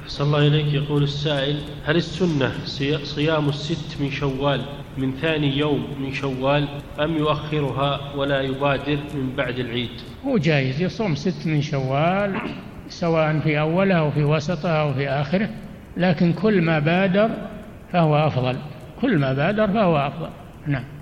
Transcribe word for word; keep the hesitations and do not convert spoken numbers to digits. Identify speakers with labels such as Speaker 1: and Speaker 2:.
Speaker 1: صلى الله إليك. يقول السائل: هل السنة صيام الست من شوال من ثاني يوم من شوال أم يؤخرها ولا يبادر من بعد العيد؟
Speaker 2: هو جائز يصوم ست من شوال سواء في أولها أو في وسطها أو في آخره، لكن كل ما بادر فهو أفضل، كل ما بادر فهو أفضل. نعم.